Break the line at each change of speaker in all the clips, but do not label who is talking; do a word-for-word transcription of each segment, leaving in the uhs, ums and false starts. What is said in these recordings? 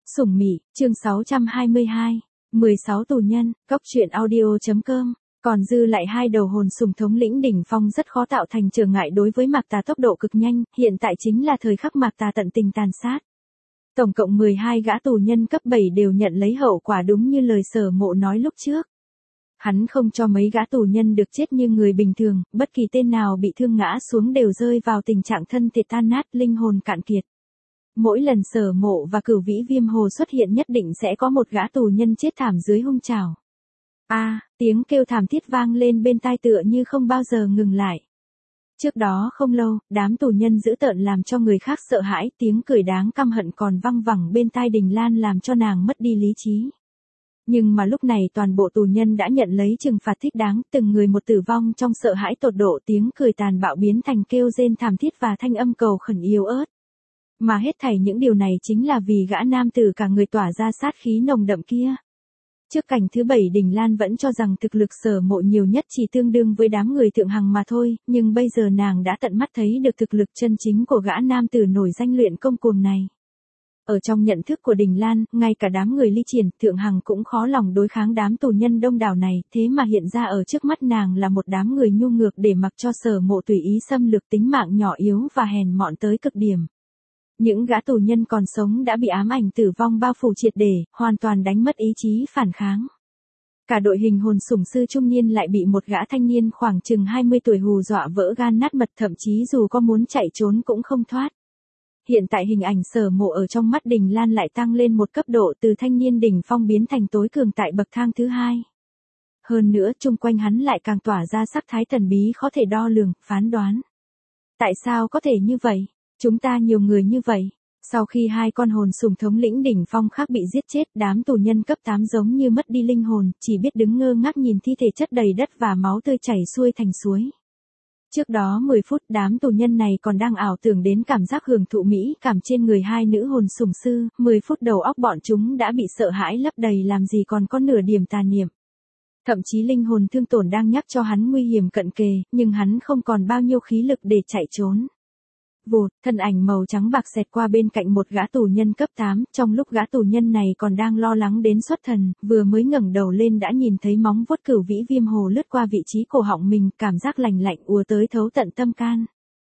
Sủng Mị, chương sáu trăm hai mươi hai, mười sáu tù nhân, Cốc truyện audio.com. Còn dư lại hai đầu hồn sủng thống lĩnh đỉnh phong rất khó tạo thành trở ngại đối với Mạc Tà tốc độ cực nhanh, hiện tại chính là thời khắc Mạc Tà tận tình tàn sát. Tổng cộng mười hai gã tù nhân cấp bảy đều nhận lấy hậu quả đúng như lời Sở Mộ nói lúc trước. Hắn không cho mấy gã tù nhân được chết như người bình thường, bất kỳ tên nào bị thương ngã xuống đều rơi vào tình trạng thân thể tan nát, linh hồn cạn kiệt. Mỗi lần Sở Mộ và Cửu Vĩ Viêm Hồ xuất hiện nhất định sẽ có một gã tù nhân chết thảm dưới hung trảo. A, à, tiếng kêu thảm thiết vang lên bên tai tựa như không bao giờ ngừng lại. Trước đó không lâu, đám tù nhân dữ tợn làm cho người khác sợ hãi, tiếng cười đáng căm hận còn văng vẳng bên tai Đình Lan làm cho nàng mất đi lý trí. Nhưng mà lúc này toàn bộ tù nhân đã nhận lấy trừng phạt thích đáng, từng người một tử vong trong sợ hãi tột độ, tiếng cười tàn bạo biến thành kêu rên thảm thiết và thanh âm cầu khẩn yếu ớt. Mà hết thảy những điều này chính là vì gã nam tử cả người tỏa ra sát khí nồng đậm kia. Trước cảnh thứ bảy Đình Lan vẫn cho rằng thực lực Sở Mộ nhiều nhất chỉ tương đương với đám người thượng hằng mà thôi, nhưng bây giờ nàng đã tận mắt thấy được thực lực chân chính của gã nam tử nổi danh luyện công cuồng này. Ở trong nhận thức của Đình Lan, ngay cả đám người ly triển, thượng hằng cũng khó lòng đối kháng đám tù nhân đông đảo này, thế mà hiện ra ở trước mắt nàng là một đám người nhu ngược để mặc cho Sở Mộ tùy ý xâm lược tính mạng nhỏ yếu và hèn mọn tới cực điểm. Những gã tù nhân còn sống đã bị ám ảnh tử vong bao phủ triệt để, hoàn toàn đánh mất ý chí phản kháng. Cả đội hình hồn sủng sư trung niên lại bị một gã thanh niên khoảng chừng hai mươi tuổi hù dọa vỡ gan nát mật, thậm chí dù có muốn chạy trốn cũng không thoát. Hiện tại hình ảnh Sở Mộ ở trong mắt Đình Lan lại tăng lên một cấp độ, từ thanh niên đỉnh phong biến thành tối cường tại bậc thang thứ hai. Hơn nữa chung quanh hắn lại càng tỏa ra sắc thái thần bí khó thể đo lường, phán đoán. Tại sao có thể như vậy? Chúng ta nhiều người như vậy. Sau khi hai con hồn sủng thống lĩnh đỉnh phong khác bị giết chết, đám tù nhân cấp tám giống như mất đi linh hồn, chỉ biết đứng ngơ ngác nhìn thi thể chất đầy đất và máu tươi chảy xuôi thành suối. Trước đó mười phút đám tù nhân này còn đang ảo tưởng đến cảm giác hưởng thụ mỹ cảm trên người hai nữ hồn sủng sư, mười phút đầu óc bọn chúng đã bị sợ hãi lấp đầy, làm gì còn có nửa điểm tà niệm. Thậm chí linh hồn thương tổn đang nhắc cho hắn nguy hiểm cận kề, nhưng hắn không còn bao nhiêu khí lực để chạy trốn. Vụt, thân ảnh màu trắng bạc xẹt qua bên cạnh một gã tù nhân cấp tám, trong lúc gã tù nhân này còn đang lo lắng đến xuất thần, vừa mới ngẩng đầu lên đã nhìn thấy móng vuốt Cửu Vĩ Viêm Hồ lướt qua vị trí cổ họng mình, cảm giác lành lạnh ùa tới thấu tận tâm can.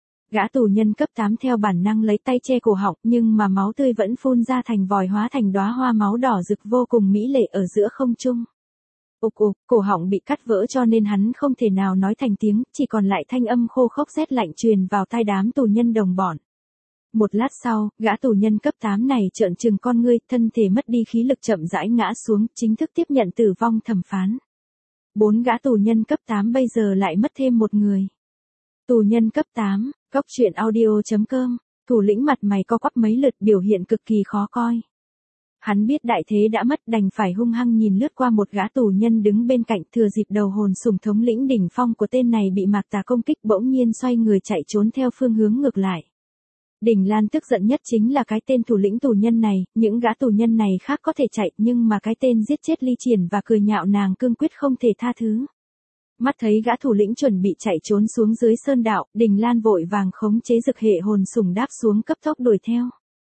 Gã tù nhân cấp tám theo bản năng lấy tay che cổ họng, nhưng mà máu tươi vẫn phun ra thành vòi hóa thành đóa hoa máu đỏ rực vô cùng mỹ lệ ở giữa không trung. Ục ục, cổ họng bị cắt vỡ cho nên hắn không thể nào nói thành tiếng, chỉ còn lại thanh âm khô khốc rét lạnh truyền vào tai đám tù nhân đồng bọn. Một lát sau, gã tù nhân cấp tám này trợn trừng con ngươi, thân thể mất đi khí lực chậm rãi ngã xuống, chính thức tiếp nhận tử vong thẩm phán. Bốn gã tù nhân cấp tám bây giờ lại mất thêm một người. Tù nhân cấp tám, Cốc truyện audio.com, thủ lĩnh mặt mày co quắp mấy lượt, biểu hiện cực kỳ khó coi. Hắn biết đại thế đã mất, đành phải hung hăng nhìn lướt qua một gã tù nhân đứng bên cạnh, thừa dịp đầu hồn sủng thống lĩnh đỉnh phong của tên này bị Mạc Tà công kích, bỗng nhiên xoay người chạy trốn theo phương hướng ngược lại. Đình Lan tức giận nhất chính là cái tên thủ lĩnh tù nhân này, những gã tù nhân này khác có thể chạy, nhưng mà cái tên giết chết ly triển và cười nhạo nàng cương quyết không thể tha thứ. Mắt thấy gã thủ lĩnh chuẩn bị chạy trốn xuống dưới sơn đạo, Đình Lan vội vàng khống chế dực hệ hồn sủng đáp xuống cấp tốc đuổi theo.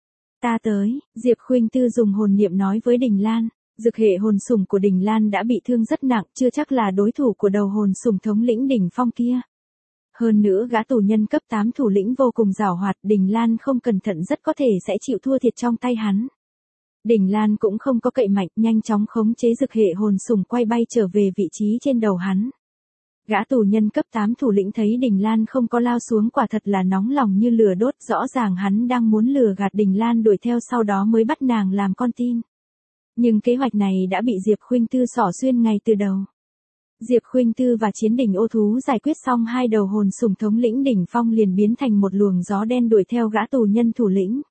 Ta tới, Diệp Khuynh Tư dùng hồn niệm nói với Đình Lan. Dực hệ hồn sủng của Đình Lan đã bị thương rất nặng, chưa chắc là đối thủ của đầu hồn sủng thống lĩnh đỉnh phong kia. Hơn nữa gã tù nhân cấp tám thủ lĩnh vô cùng giàu hoạt, Đình Lan không cẩn thận rất có thể sẽ chịu thua thiệt trong tay hắn. Đình Lan cũng không có cậy mạnh, nhanh chóng khống chế dực hệ hồn sủng quay bay trở về vị trí trên đầu hắn. Gã tù nhân cấp tám thủ lĩnh thấy Đình Lan không có lao xuống, quả thật là nóng lòng như lửa đốt, rõ ràng hắn đang muốn lừa gạt Đình Lan đuổi theo sau đó mới bắt nàng làm con tin. Nhưng kế hoạch này đã bị Diệp Khuynh Tư xỏ xuyên ngay từ đầu. Diệp Khuynh Tư và chiến đỉnh ô thú giải quyết xong hai đầu hồn sủng thống lĩnh đỉnh phong liền biến thành một luồng gió đen đuổi theo gã tù nhân thủ lĩnh.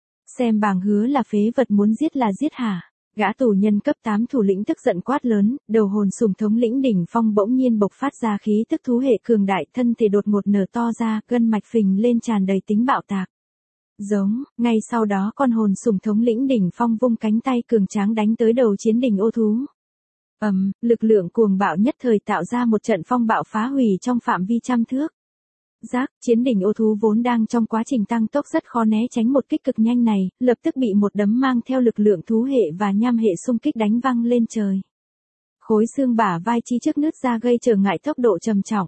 Xem bảng hứa là phế vật, muốn giết là giết hả? Gã tù nhân cấp tám thủ lĩnh tức giận quát lớn, đầu hồn sủng thống lĩnh đỉnh phong bỗng nhiên bộc phát ra khí tức thú hệ cường đại, thân thể đột ngột nở to ra, gân mạch phình lên tràn đầy tính bạo tạc. Giống, ngay sau đó con hồn sủng thống lĩnh đỉnh phong vung cánh tay cường tráng đánh tới đầu chiến đỉnh ô thú. Ầm, um, lực lượng cuồng bạo nhất thời tạo ra một trận phong bạo phá hủy trong phạm vi trăm thước. Giác, chiến đỉnh ô thú vốn đang trong quá trình tăng tốc rất khó né tránh một kích cực nhanh này, lập tức bị một đấm mang theo lực lượng thú hệ và nham hệ xung kích đánh văng lên trời. Khối xương bả vai chi trước nứt ra gây trở ngại tốc độ trầm trọng.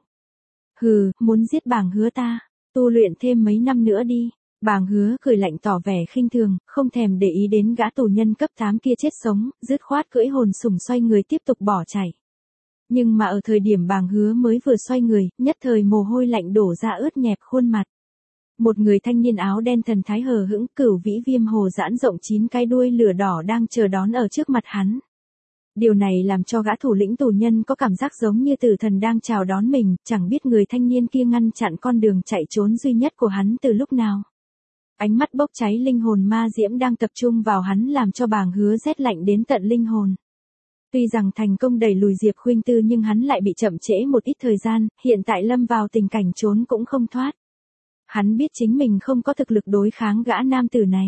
Hừ, muốn giết Bàng Hứa ta, tu luyện thêm mấy năm nữa đi. Bàng Hứa cười lạnh tỏ vẻ khinh thường, không thèm để ý đến gã tù nhân cấp tám kia chết sống, dứt khoát cưỡi hồn sủng xoay người tiếp tục bỏ chạy. Nhưng mà ở thời điểm Bàng Hứa mới vừa xoay người, nhất thời mồ hôi lạnh đổ ra ướt nhẹp khuôn mặt. Một người thanh niên áo đen thần thái hờ hững, Cửu Vĩ Viêm Hồ giãn rộng chín cái đuôi lửa đỏ đang chờ đón ở trước mặt hắn. Điều này làm cho gã thủ lĩnh tù nhân có cảm giác giống như tử thần đang chào đón mình, chẳng biết người thanh niên kia ngăn chặn con đường chạy trốn duy nhất của hắn từ lúc nào. Ánh mắt bốc cháy linh hồn ma diễm đang tập trung vào hắn làm cho Bàng Hứa rét lạnh đến tận linh hồn. Tuy rằng thành công đẩy lùi Diệp Khuynh Tư nhưng hắn lại bị chậm trễ một ít thời gian, hiện tại lâm vào tình cảnh trốn cũng không thoát. Hắn biết chính mình không có thực lực đối kháng gã nam tử này.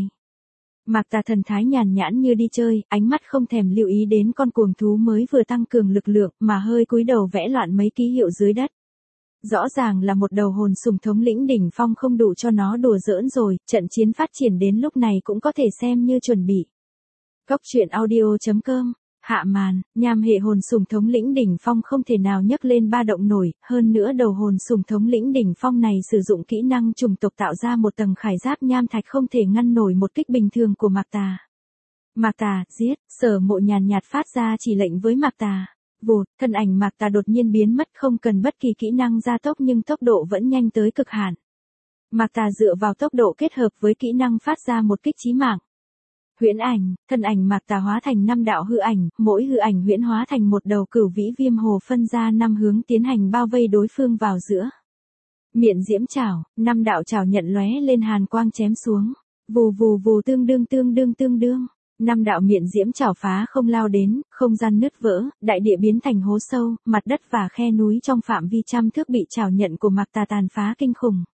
Mạc Tà thần thái nhàn nhãn như đi chơi, ánh mắt không thèm lưu ý đến con cuồng thú mới vừa tăng cường lực lượng mà hơi cúi đầu vẽ loạn mấy ký hiệu dưới đất. Rõ ràng là một đầu hồn sủng thống lĩnh đỉnh phong không đủ cho nó đùa giỡn rồi, trận chiến phát triển đến lúc này cũng có thể xem như chuẩn bị. Cốc truyện audio chấm com. Hạ màn, nham hệ hồn sủng thống lĩnh đỉnh phong không thể nào nhấc lên ba động nổi, hơn nữa đầu hồn sủng thống lĩnh đỉnh phong này sử dụng kỹ năng trùng tộc tạo ra một tầng khải giáp nham thạch không thể ngăn nổi một kích bình thường của Mạc Tà. Mạc Tà, giết, Sở Mộ nhàn nhạt phát ra chỉ lệnh với Mạc Tà. Vụt, thân ảnh Mạc Tà đột nhiên biến mất không cần bất kỳ kỹ năng gia tốc nhưng tốc độ vẫn nhanh tới cực hạn. Mạc Tà dựa vào tốc độ kết hợp với kỹ năng phát ra một kích chí mạng. Huyễn ảnh, thân ảnh Mạc Tà hóa thành năm đạo hư ảnh, mỗi hư ảnh huyễn hóa thành một đầu Cửu Vĩ Viêm Hồ phân ra năm hướng tiến hành bao vây đối phương vào giữa. Miện diễm chảo, năm đạo chảo nhận lóe lên hàn quang chém xuống. Vù vù vù tương đương tương đương tương đương. Năm đạo miện diễm chảo phá không lao đến, không gian nứt vỡ, đại địa biến thành hố sâu, mặt đất và khe núi trong phạm vi trăm thước bị chảo nhận của Mạc Tà tàn phá kinh khủng.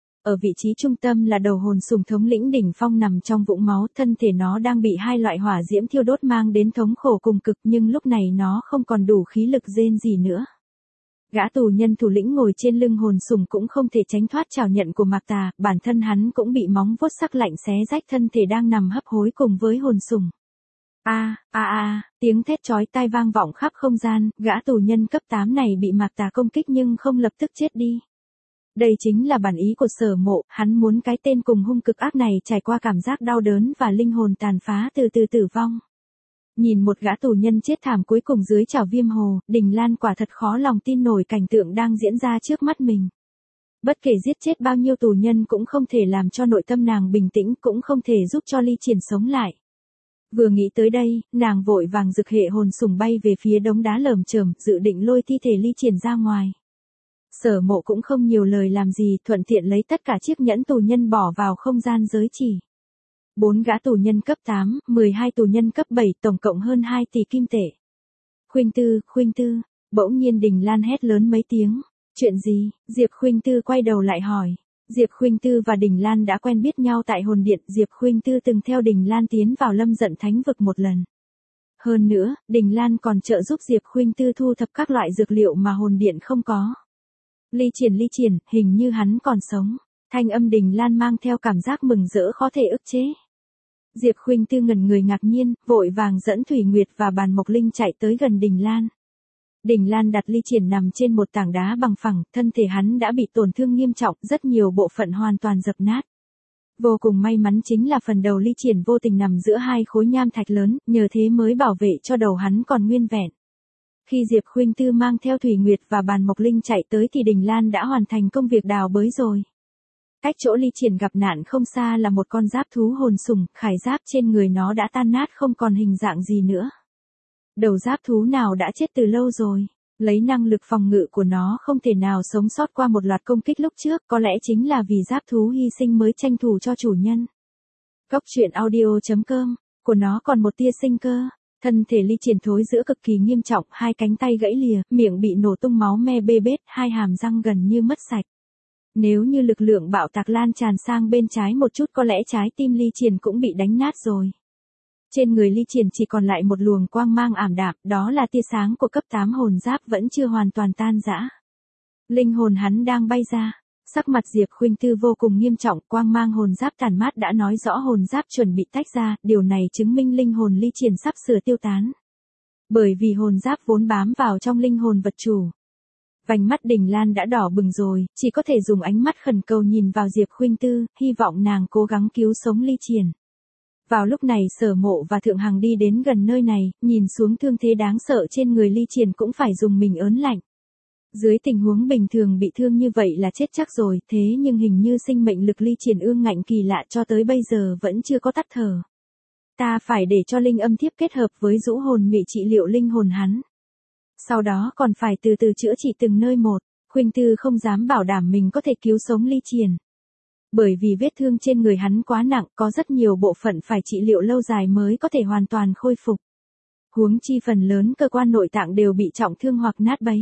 Ở vị trí trung tâm là đầu hồn sủng thống lĩnh đỉnh phong nằm trong vũng máu, thân thể nó đang bị hai loại hỏa diễm thiêu đốt mang đến thống khổ cùng cực nhưng lúc này nó không còn đủ khí lực rên gì nữa. Gã tù nhân thủ lĩnh ngồi trên lưng hồn sủng cũng không thể tránh thoát trảo nhận của Mạc Tà, bản thân hắn cũng bị móng vuốt sắc lạnh xé rách thân thể đang nằm hấp hối cùng với hồn sủng. A, a a, tiếng thét chói tai vang vọng khắp không gian, gã tù nhân cấp tám này bị Mạc Tà công kích nhưng không lập tức chết đi. Đây chính là bản ý của Sở Mộ, hắn muốn cái tên cùng hung cực ác này trải qua cảm giác đau đớn và linh hồn tàn phá từ từ tử vong. Nhìn một gã tù nhân chết thảm cuối cùng dưới chảo viêm hồ, Đình Lan quả thật khó lòng tin nổi cảnh tượng đang diễn ra trước mắt mình. Bất kể giết chết bao nhiêu tù nhân cũng không thể làm cho nội tâm nàng bình tĩnh, cũng không thể giúp cho Ly Triển sống lại. Vừa nghĩ tới đây, nàng vội vàng rực hệ hồn sủng bay về phía đống đá lởm chởm, dự định lôi thi thể Ly Triển ra ngoài. Sở Mộ cũng không nhiều lời làm gì, thuận tiện lấy tất cả chiếc nhẫn tù nhân bỏ vào không gian giới chỉ. Bốn gã tù nhân cấp tám, mười hai tù nhân cấp bảy, tổng cộng hơn hai tỷ kim tệ. Khuynh Tư, Khuynh Tư, bỗng nhiên Đình Lan hét lớn mấy tiếng. Chuyện gì? Diệp Khuynh Tư quay đầu lại hỏi. Diệp Khuynh Tư và Đình Lan đã quen biết nhau tại hồn điện, Diệp Khuynh Tư từng theo Đình Lan tiến vào Lâm Dận Thánh vực một lần. Hơn nữa, Đình Lan còn trợ giúp Diệp Khuynh Tư thu thập các loại dược liệu mà hồn điện không có. Ly Triển, Ly Triển, hình như hắn còn sống. Thanh âm Đình Lan mang theo cảm giác mừng rỡ khó thể ức chế. Diệp Khuynh Tư ngẩn người ngạc nhiên, vội vàng dẫn Thủy Nguyệt và Bàn Mộc Linh chạy tới gần Đình Lan. Đình Lan đặt Ly Triển nằm trên một tảng đá bằng phẳng, thân thể hắn đã bị tổn thương nghiêm trọng, rất nhiều bộ phận hoàn toàn dập nát. Vô cùng may mắn chính là phần đầu Ly Triển vô tình nằm giữa hai khối nham thạch lớn, nhờ thế mới bảo vệ cho đầu hắn còn nguyên vẹn. Khi Diệp Khuynh Tư mang theo Thủy Nguyệt và Bàn Mộc Linh chạy tới thì Đình Lan đã hoàn thành công việc đào bới rồi. Cách chỗ Ly Triển gặp nạn không xa là một con giáp thú hồn sủng, khải giáp trên người nó đã tan nát không còn hình dạng gì nữa. Đầu giáp thú nào đã chết từ lâu rồi, lấy năng lực phòng ngự của nó không thể nào sống sót qua một loạt công kích lúc trước, có lẽ chính là vì giáp thú hy sinh mới tranh thủ cho chủ nhân. Cốc truyện audio chấm com, của nó còn một tia sinh cơ. Thân thể Ly Triển thối rữa cực kỳ nghiêm trọng, hai cánh tay gãy lìa, miệng bị nổ tung máu me bê bết, hai hàm răng gần như mất sạch. Nếu như lực lượng bạo tạc lan tràn sang bên trái một chút có lẽ trái tim Ly Triển cũng bị đánh nát rồi. Trên người Ly Triển chỉ còn lại một luồng quang mang ảm đạm, đó là tia sáng của cấp tám hồn giáp vẫn chưa hoàn toàn tan rã. Linh hồn hắn đang bay ra. Sắc mặt Diệp Khuynh Tư vô cùng nghiêm trọng, quang mang hồn giáp tàn mát đã nói rõ hồn giáp chuẩn bị tách ra, điều này chứng minh linh hồn ly triển sắp sửa tiêu tán. Bởi vì hồn giáp vốn bám vào trong linh hồn vật chủ. Vành mắt Đình Lan đã đỏ bừng rồi, chỉ có thể dùng ánh mắt khẩn cầu nhìn vào Diệp Khuynh Tư, hy vọng nàng cố gắng cứu sống ly triển. Vào lúc này Sở Mộ và Thượng Hằng đi đến gần nơi này, nhìn xuống thương thế đáng sợ trên người ly triển cũng phải dùng mình ớn lạnh. Dưới tình huống bình thường bị thương như vậy là chết chắc rồi, thế nhưng hình như sinh mệnh lực ly triển ương ngạnh kỳ lạ cho tới bây giờ vẫn chưa có tắt thở. Ta phải để cho linh âm thiếp kết hợp với rũ hồn mị trị liệu linh hồn hắn. Sau đó còn phải từ từ chữa trị từng nơi một, Khuynh Tư không dám bảo đảm mình có thể cứu sống ly triển. Bởi vì vết thương trên người hắn quá nặng, có rất nhiều bộ phận phải trị liệu lâu dài mới có thể hoàn toàn khôi phục. Huống chi phần lớn cơ quan nội tạng đều bị trọng thương hoặc nát bấy.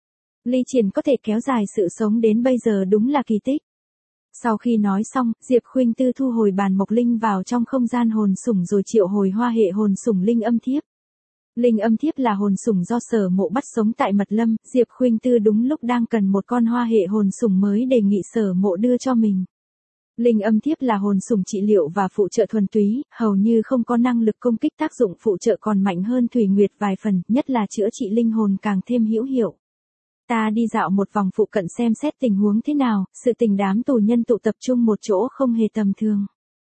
Ly triển có thể kéo dài sự sống đến bây giờ đúng là kỳ tích. Sau khi nói xong, Diệp Khuynh Tư thu hồi bàn mộc linh vào trong không gian hồn sủng rồi triệu hồi hoa hệ hồn sủng linh âm thiếp. Linh âm thiếp là hồn sủng do Sở Mộ bắt sống tại Mật Lâm, Diệp Khuynh Tư đúng lúc đang cần một con hoa hệ hồn sủng mới đề nghị Sở Mộ đưa cho mình. Linh âm thiếp là hồn sủng trị liệu và phụ trợ thuần túy, hầu như không có năng lực công kích, tác dụng phụ trợ còn mạnh hơn Thủy Nguyệt vài phần, nhất là chữa trị linh hồn càng thêm hữu hiệu. Ta đi dạo một vòng phụ cận xem xét tình huống thế nào, sự tình đám tù nhân tụ tập trung một chỗ không hề tầm thường.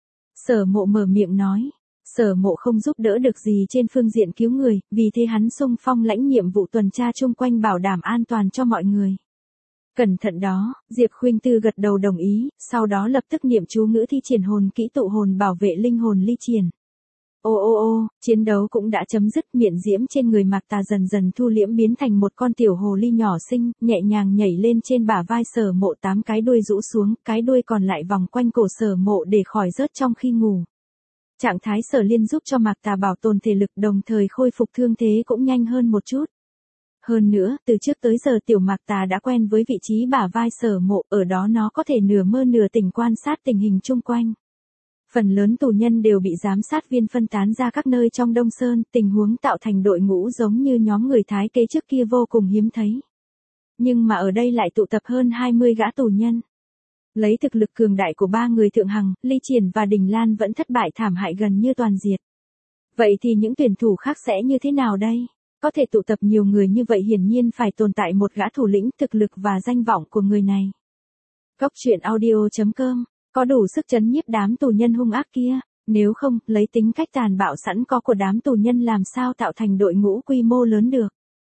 Sở Mộ mở miệng nói, Sở Mộ không giúp đỡ được gì trên phương diện cứu người, vì thế hắn xung phong lãnh nhiệm vụ tuần tra chung quanh bảo đảm an toàn cho mọi người. Cẩn thận đó, Diệp Khuynh Tư gật đầu đồng ý, sau đó lập tức niệm chú ngữ thi triển hồn kỹ tụ hồn bảo vệ linh hồn ly triển. Ô ô ô, chiến đấu cũng đã chấm dứt, miệng diễm trên người Mạc Tà dần dần thu liễm biến thành một con tiểu hồ ly nhỏ xinh, nhẹ nhàng nhảy lên trên bả vai Sở Mộ, tám cái đuôi rũ xuống, cái đuôi còn lại vòng quanh cổ Sở Mộ để khỏi rớt trong khi ngủ. Trạng thái Sở Liên giúp cho Mạc Tà bảo tồn thể lực đồng thời khôi phục thương thế cũng nhanh hơn một chút. Hơn nữa, từ trước tới giờ tiểu Mạc Tà đã quen với vị trí bả vai Sở Mộ, ở đó nó có thể nửa mơ nửa tỉnh quan sát tình hình chung quanh. Phần lớn tù nhân đều bị giám sát viên phân tán ra các nơi trong Đông Sơn, tình huống tạo thành đội ngũ giống như nhóm người Thái Kế trước kia vô cùng hiếm thấy. Nhưng mà ở đây lại tụ tập hơn hai mươi gã tù nhân. Lấy thực lực cường đại của ba người Thượng Hằng, Ly Triển và Đình Lan vẫn thất bại thảm hại gần như toàn diệt. Vậy thì những tuyển thủ khác sẽ như thế nào đây? Có thể tụ tập nhiều người như vậy hiển nhiên phải tồn tại một gã thủ lĩnh, thực lực và danh vọng của người này. Góc truyện audio chấm com có đủ sức trấn nhiếp đám tù nhân hung ác kia, nếu không, lấy tính cách tàn bạo sẵn có của đám tù nhân làm sao tạo thành đội ngũ quy mô lớn được.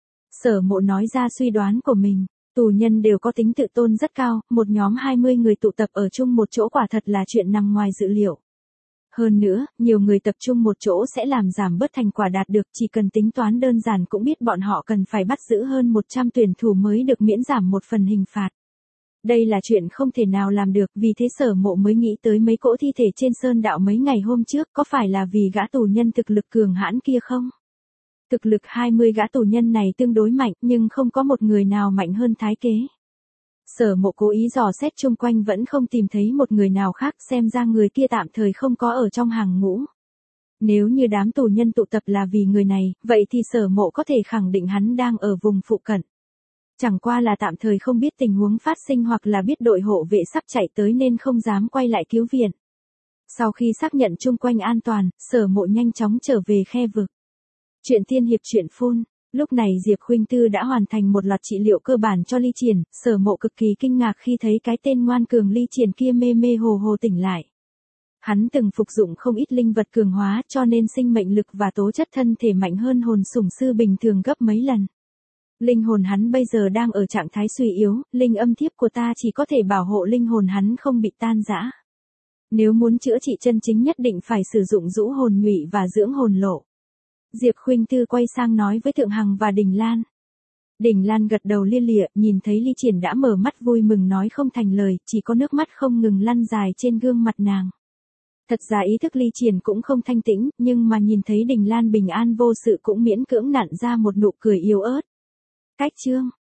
Sở Mộ nói ra suy đoán của mình, tù nhân đều có tính tự tôn rất cao, một nhóm hai mươi người tụ tập ở chung một chỗ quả thật là chuyện nằm ngoài dự liệu. Hơn nữa, nhiều người tập trung một chỗ sẽ làm giảm bớt thành quả đạt được, chỉ cần tính toán đơn giản cũng biết bọn họ cần phải bắt giữ hơn một trăm tuyển thủ mới được miễn giảm một phần hình phạt. Đây là chuyện không thể nào làm được, vì thế Sở Mộ mới nghĩ tới mấy cỗ thi thể trên sơn đạo mấy ngày hôm trước, có phải là vì gã tù nhân thực lực cường hãn kia không? Thực lực hai mươi gã tù nhân này tương đối mạnh, nhưng không có một người nào mạnh hơn Thái Kế. Sở Mộ cố ý dò xét chung quanh vẫn không tìm thấy một người nào khác, xem ra người kia tạm thời không có ở trong hàng ngũ. Nếu như đám tù nhân tụ tập là vì người này, vậy thì Sở Mộ có thể khẳng định hắn đang ở vùng phụ cận. Chẳng qua là tạm thời không biết tình huống phát sinh hoặc là biết đội hộ vệ sắp chạy tới nên không dám quay lại cứu viện. Sau khi xác nhận chung quanh an toàn, Sở Mộ nhanh chóng trở về khe vực. Chuyện tiên hiệp truyện phun. Lúc này Diệp Khuynh Tư đã hoàn thành một loạt trị liệu cơ bản cho Ly Triển, Sở Mộ cực kỳ kinh ngạc khi thấy cái tên ngoan cường Ly Triển kia mê mê hồ hồ tỉnh lại. Hắn từng phục dụng không ít linh vật cường hóa cho nên sinh mệnh lực và tố chất thân thể mạnh hơn hồn sủng sư bình thường gấp mấy lần. Linh hồn hắn bây giờ đang ở trạng thái suy yếu, linh âm thiếp của ta chỉ có thể bảo hộ linh hồn hắn không bị tan rã. Nếu muốn chữa trị chân chính nhất định phải sử dụng rũ hồn nhụy và dưỡng hồn lộ. Diệp Khuynh Tư quay sang nói với Thượng Hằng và Đình Lan. Đình Lan gật đầu lia lịa, nhìn thấy Ly Triển đã mở mắt vui mừng nói không thành lời, chỉ có nước mắt không ngừng lăn dài trên gương mặt nàng. Thật ra ý thức Ly Triển cũng không thanh tĩnh, nhưng mà nhìn thấy Đình Lan bình an vô sự cũng miễn cưỡng nặn ra một nụ cười yếu ớt. Cách chương